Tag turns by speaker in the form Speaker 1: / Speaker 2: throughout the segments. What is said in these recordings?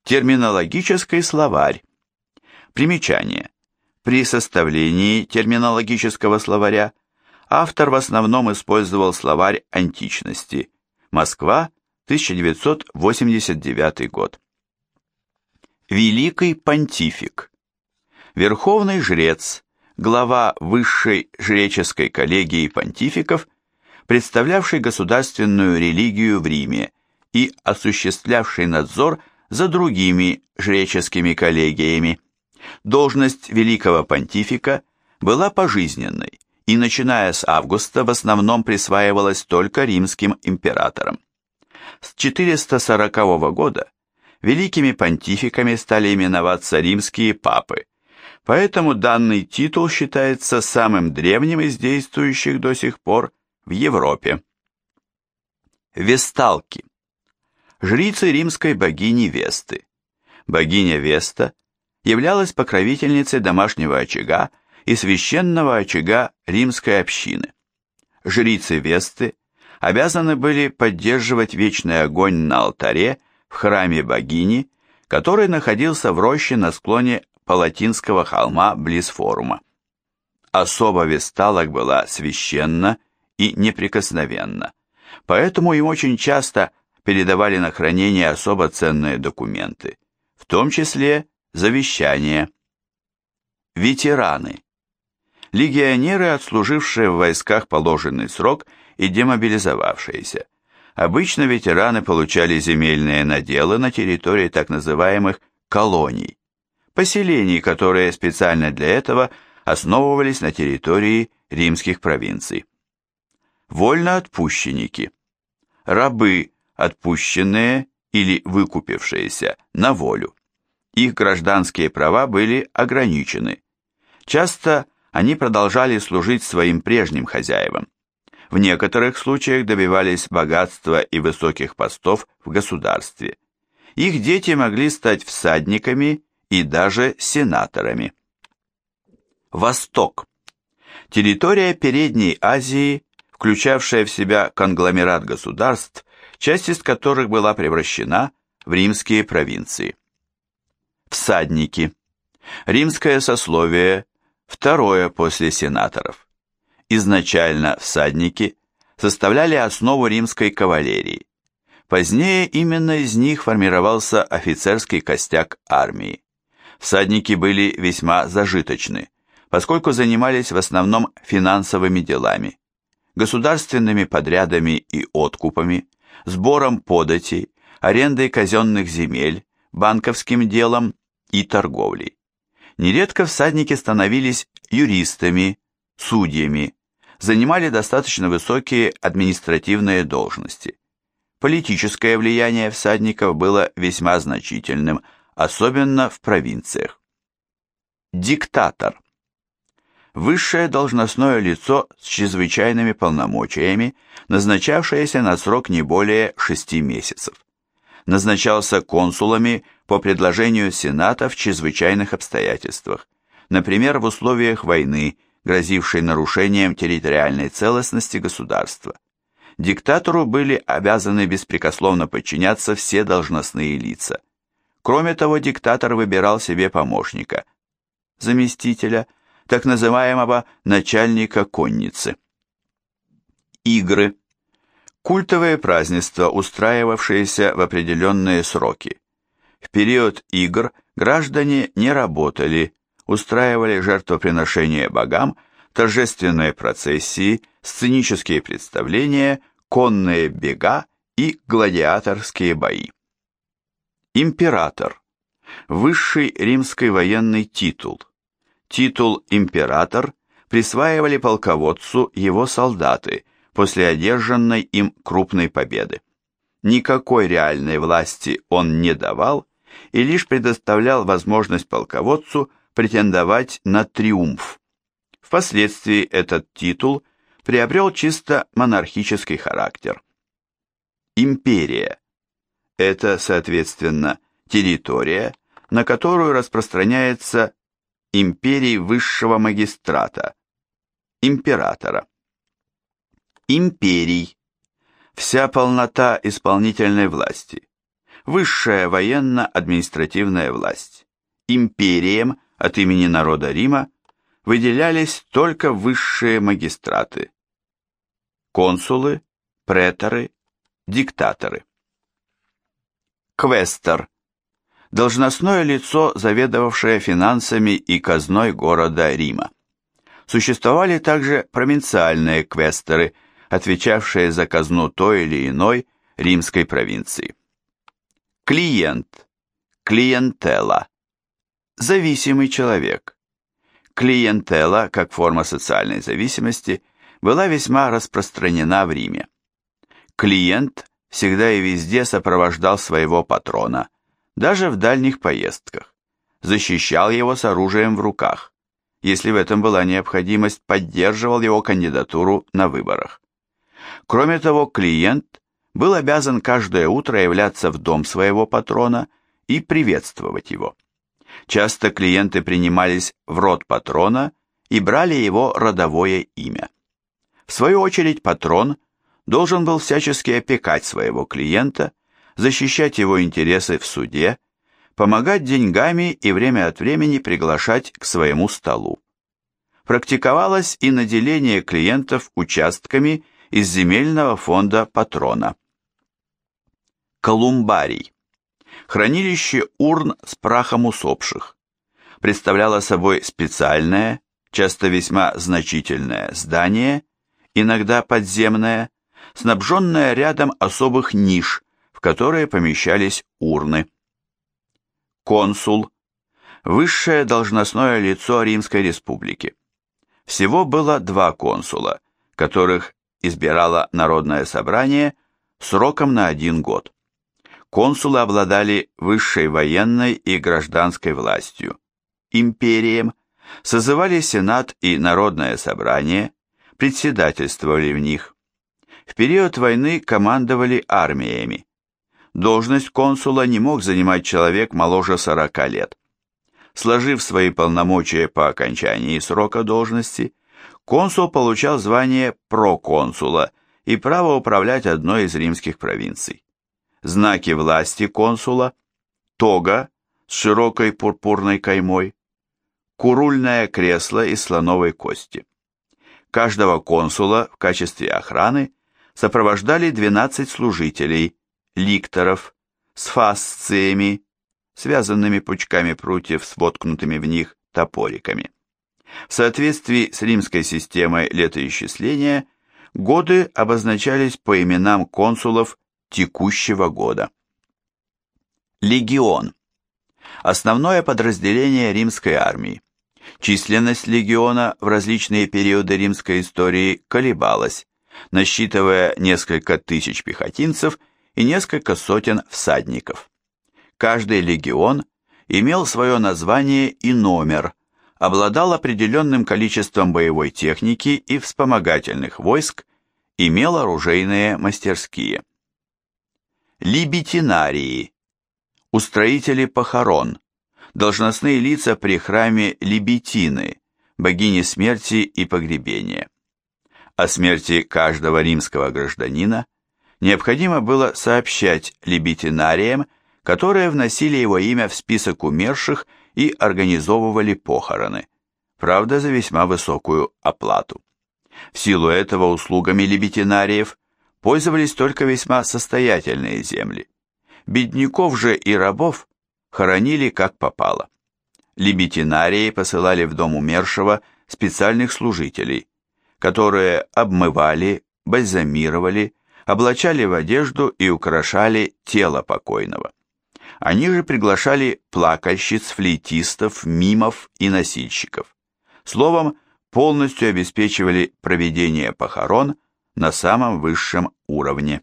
Speaker 1: Терминологический словарь. Примечание. При составлении терминологического словаря автор в основном использовал словарь античности. Москва, 1989 год. Великий понтифик. Верховный жрец, глава высшей жреческой коллегии понтификов, представлявший государственную религию в Риме и осуществлявший надзор за другими жреческими коллегиями. Должность великого понтифика была пожизненной и, начиная с августа, в основном присваивалась только римским императорам. С 440 года великими понтификами стали именоваться римские папы, поэтому данный титул считается самым древним из действующих до сих пор в Европе. Весталки. Жрицы римской богини Весты. Богиня Веста являлась покровительницей домашнего очага и священного очага римской общины. Жрицы Весты обязаны были поддерживать вечный огонь на алтаре в храме богини, который находился в роще на склоне Палатинского холма близ форума. Особа весталок была священна и неприкосновенна, поэтому им очень часто передавали на хранение особо ценные документы, в том числе завещания. Ветераны. Легионеры, отслужившие в войсках положенный срок и демобилизовавшиеся. Обычно ветераны получали земельные наделы на территории так называемых колоний, поселений, которые специально для этого основывались на территории римских провинций. Вольноотпущенники. Рабы, отпущенные или выкупившиеся на волю. Их гражданские права были ограничены. Часто они продолжали служить своим прежним хозяевам. В некоторых случаях добивались богатства и высоких постов в государстве. Их дети могли стать всадниками и даже сенаторами. Восток. Территория Передней Азии, включавшая в себя конгломерат государств, часть из которых была превращена в римские провинции. Всадники. Римское сословие, второе после сенаторов. Изначально всадники составляли основу римской кавалерии. Позднее именно из них формировался офицерский костяк армии. Всадники были весьма зажиточны, поскольку занимались в основном финансовыми делами, государственными подрядами и откупами, сбором податей, арендой казенных земель, банковским делом и торговлей. Нередко всадники становились юристами, судьями, занимали достаточно высокие административные должности. Политическое влияние всадников было весьма значительным, особенно в провинциях. Диктатор. Высшее должностное лицо с чрезвычайными полномочиями, назначавшееся на срок не более 6 месяцев. Назначался консулами по предложению Сената в чрезвычайных обстоятельствах, например, в условиях войны, грозившей нарушением территориальной целостности государства. Диктатору были обязаны беспрекословно подчиняться все должностные лица. Кроме того, диктатор выбирал себе помощника, заместителя, так называемого начальника конницы. Игры. Культовые празднества, устраивавшиеся в определенные сроки. В период игр граждане не работали, устраивали жертвоприношения богам, торжественные процессии, сценические представления, конные бега и гладиаторские бои. Император. Высший римский военный титул. Титул «император» присваивали полководцу его солдаты после одержанной им крупной победы. Никакой реальной власти он не давал и лишь предоставлял возможность полководцу претендовать на триумф. Впоследствии этот титул приобрел чисто монархический характер. Империя. Это, соответственно, территория, на которую распространяется империй высшего магистрата, императора. Империй. Вся полнота исполнительной власти. высшая военно-административная власть. Империям от имени народа Рима выделялись только высшие магистраты – консулы, преторы, диктаторы. Квестор – должностное лицо, заведовавшее финансами и казной города Рима. Существовали также провинциальные квесторы, отвечавшие за казну той или иной римской провинции. Клиент, клиентела, зависимый человек. Клиентела, как форма социальной зависимости, была весьма распространена в Риме. Клиент всегда и везде сопровождал своего патрона, даже в дальних поездках, защищал его с оружием в руках, если в этом была необходимость, поддерживал его кандидатуру на выборах. Кроме того, клиент был обязан каждое утро являться в дом своего патрона и приветствовать его. Часто клиенты принимались в род патрона и брали его родовое имя. В свою очередь патрон должен был всячески опекать своего клиента, защищать его интересы в суде, помогать деньгами и время от времени приглашать к своему столу. Практиковалось и наделение клиентов участками из земельного фонда патрона. Колумбарий. Хранилище урн с прахом усопших. Представляло собой специальное, часто весьма значительное здание, иногда подземное, снабженное рядом особых ниш, в которые помещались урны. Консул. Высшее должностное лицо Римской Республики. Всего было 2 консула, которых избирало Народное собрание сроком на 1 год. Консулы обладали высшей военной и гражданской властью, империем, созывали Сенат и Народное собрание, председательствовали в них. В период войны командовали армиями. Должность консула не мог занимать человек моложе 40 лет. Сложив свои полномочия по окончании срока должности, консул получал звание проконсула и право управлять одной из римских провинций. Знаки власти консула – тога с широкой пурпурной каймой, курульное кресло из слоновой кости. Каждого консула в качестве охраны сопровождали 12 служителей, ликторов, с фасциями, связанными пучками прутьев с воткнутыми в них топориками. В соответствии с римской системой летоисчисления, годы обозначались по именам консулов текущего года. Легион. Основное подразделение римской армии. Численность легиона в различные периоды римской истории колебалась, насчитывая несколько тысяч пехотинцев и несколько сотен всадников. Каждый легион имел свое название и номер, обладал определенным количеством боевой техники и вспомогательных войск, имел оружейные мастерские. Либетинарии, устроители похорон, должностные лица при храме Либетины, богини смерти и погребения. О смерти каждого римского гражданина необходимо было сообщать либетинариям, которые вносили его имя в список умерших и организовывали похороны, правда, за весьма высокую оплату. В силу этого услугами либетинариев пользовались только весьма состоятельные земли. Бедняков же и рабов хоронили как попало. Либетинарии посылали в дом умершего специальных служителей, которые обмывали, бальзамировали, облачали в одежду и украшали тело покойного. Они же приглашали плакальщиц, флейтистов, мимов и носильщиков. Словом, полностью обеспечивали проведение похорон на самом высшем уровне.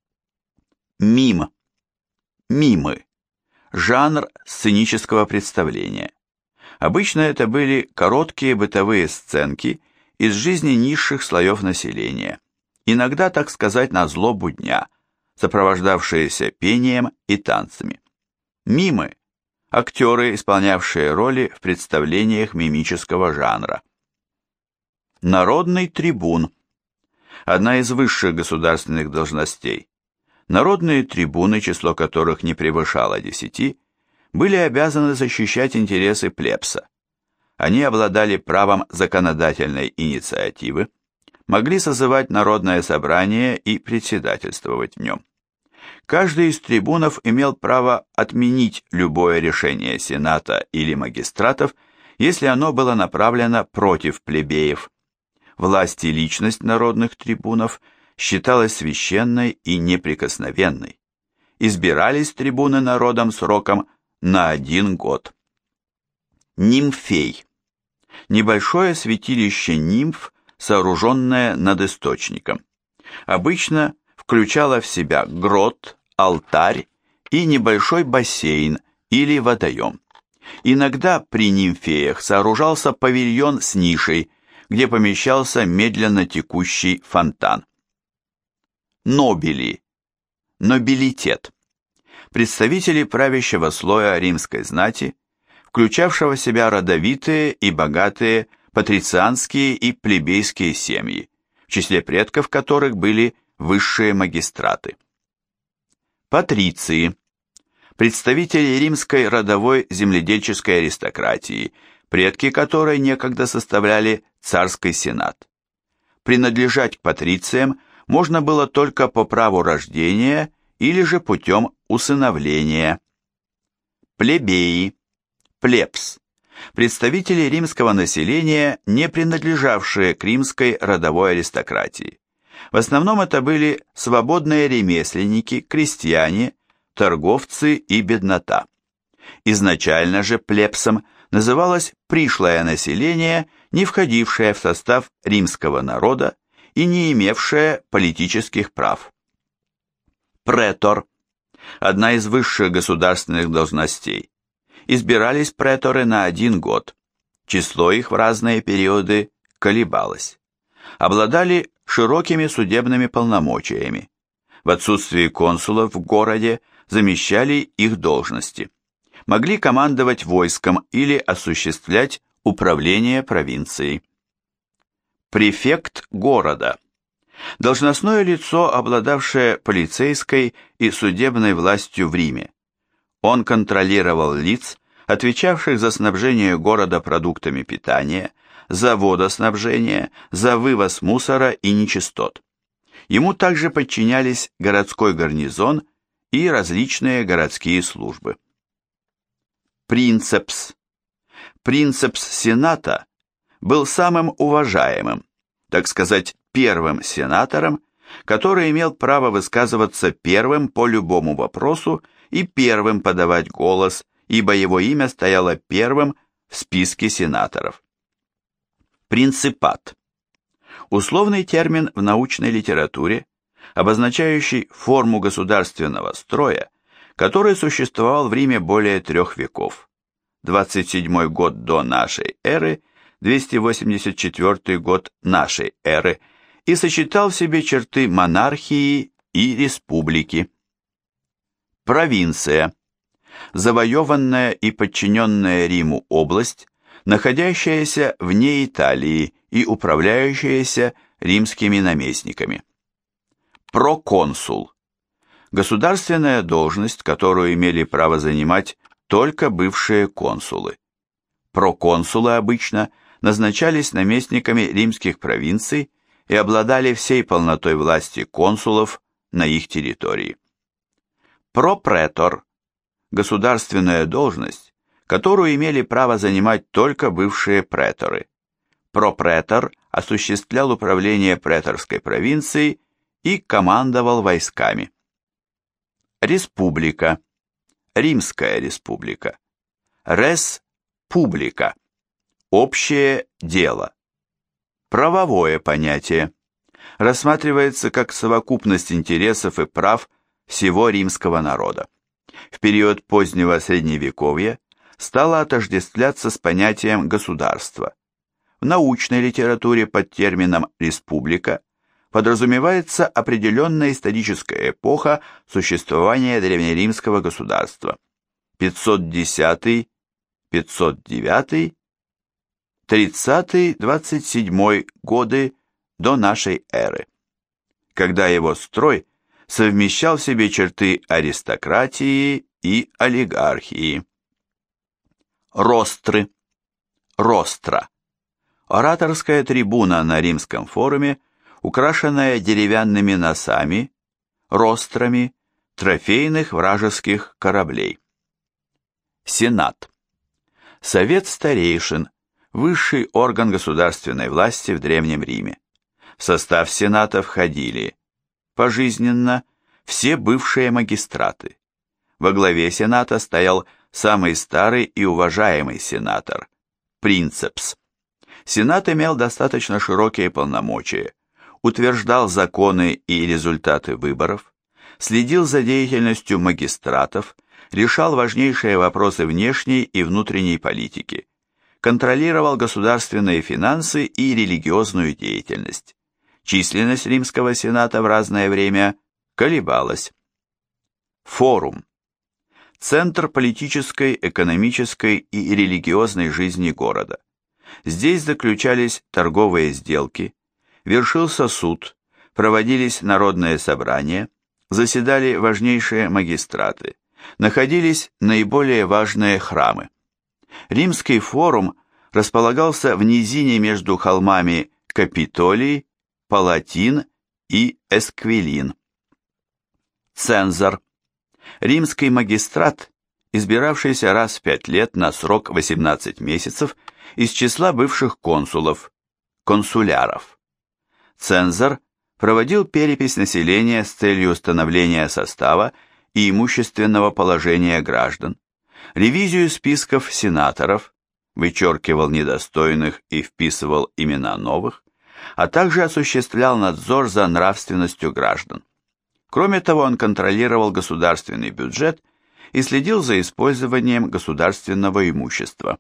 Speaker 1: Мим. Мимы. Жанр сценического представления. Обычно это были короткие бытовые сценки из жизни низших слоев населения, иногда, так сказать, на злобу дня, сопровождавшиеся пением и танцами. Мимы – актеры, исполнявшие роли в представлениях мимического жанра. Народный трибун – одна из высших государственных должностей. Народные трибуны, число которых не превышало 10, были обязаны защищать интересы плебса. Они обладали правом законодательной инициативы, могли созывать народное собрание и председательствовать в нем. Каждый из трибунов имел право отменить любое решение сената или магистратов, если оно было направлено против плебеев. Власть и личность народных трибунов считалась священной и неприкосновенной. Избирались трибуны народом сроком на 1 год. Нимфей. Небольшое святилище нимф, сооруженное над источником. Обычно включало в себя грот, алтарь и небольшой бассейн или водоем. Иногда при нимфеях сооружался павильон с нишей, где помещался медленно текущий фонтан. Нобили. Нобилитет. Представители правящего слоя римской знати, включавшего в себя родовитые и богатые патрицианские и плебейские семьи, в числе предков которых были высшие магистраты. Патриции. Представители римской родовой земледельческой аристократии, предки которой некогда составляли царский сенат. Принадлежать к патрициям можно было только по праву рождения или же путем усыновления. Плебеи. Плебс. Представители римского населения, не принадлежавшие к римской родовой аристократии. В основном это были свободные ремесленники, крестьяне, торговцы и беднота. Изначально же плебсом называлось пришлое население, не входившее в состав римского народа и не имевшее политических прав. Претор. Одна из высших государственных должностей. Избирались преторы на 1 год. Число их в разные периоды колебалось. Обладали широкими судебными полномочиями. В отсутствие консулов в городе замещали их должности. Могли командовать войском или осуществлять управление провинцией. Префект города. Должностное лицо, обладавшее полицейской и судебной властью в Риме. Он контролировал лиц, отвечавших за снабжение города продуктами питания, за водоснабжение, за вывоз мусора и нечистот. Ему также подчинялись городской гарнизон и различные городские службы. Принцепс. Принцепс сената был самым уважаемым, так сказать, первым сенатором, который имел право высказываться первым по любому вопросу и первым подавать голос, ибо его имя стояло первым в списке сенаторов. Принципат. Условный термин в научной литературе, обозначающий форму государственного строя, который существовал в Риме более 3 веков. 27 год до нашей эры, 284 год нашей эры, и сочетал в себе черты монархии и республики. Провинция. Завоеванная и подчиненная Риму область, находящаяся вне Италии и управляющаяся римскими наместниками. Проконсул. Государственная должность, которую имели право занимать только бывшие консулы. Проконсулы обычно назначались наместниками римских провинций и обладали всей полнотой власти консулов на их территории. Пропретор – государственная должность, которую имели право занимать только бывшие преторы. Пропретор осуществлял управление преторской провинцией и командовал войсками. Республика. Римская республика. Рес публика. Общее дело. Правовое понятие. Рассматривается как совокупность интересов и прав всего римского народа. В период позднего Средневековья стало отождествляться с понятием государства. В научной литературе под термином «республика» подразумевается определенная историческая эпоха существования древнеримского государства. 510, 509, 30-27 годы до нашей эры, когда его строй совмещал в себе черты аристократии и олигархии. Ростры. Ростра. Ораторская трибуна на римском форуме, украшенная деревянными носами, рострами, трофейных вражеских кораблей. Сенат. Совет старейшин, высший орган государственной власти в Древнем Риме. В состав Сената входили пожизненно все бывшие магистраты. Во главе Сената стоял самый старый и уважаемый сенатор – принцепс. Сенат имел достаточно широкие полномочия, утверждал законы и результаты выборов, следил за деятельностью магистратов, решал важнейшие вопросы внешней и внутренней политики, контролировал государственные финансы и религиозную деятельность. Численность римского сената в разное время колебалась. Форум. Центр политической, экономической и религиозной жизни города. Здесь заключались торговые сделки, вершился суд, проводились народные собрания, заседали важнейшие магистраты, находились наиболее важные храмы. Римский форум располагался в низине между холмами Капитолий, Палатин и Эсквилин. Цензор. Римский магистрат, избиравшийся раз в 5 лет на срок 18 месяцев из числа бывших консулов, консуляров. Цензор проводил перепись населения с целью установления состава и имущественного положения граждан, ревизию списков сенаторов, вычеркивал недостойных и вписывал имена новых, а также осуществлял надзор за нравственностью граждан. Кроме того, он контролировал государственный бюджет и следил за использованием государственного имущества.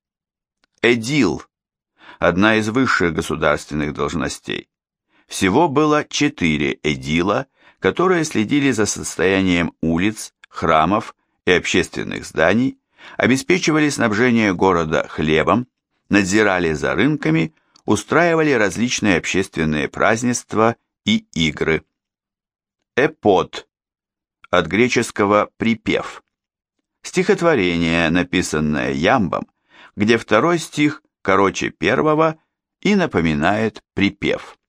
Speaker 1: Эдил – одна из высших государственных должностей. Всего было 4 эдила, которые следили за состоянием улиц, храмов и общественных зданий, обеспечивали снабжение города хлебом, надзирали за рынками, устраивали различные общественные празднества и игры. Эпод, от греческого «припев». Стихотворение, написанное ямбом, где второй стих короче первого и напоминает припев.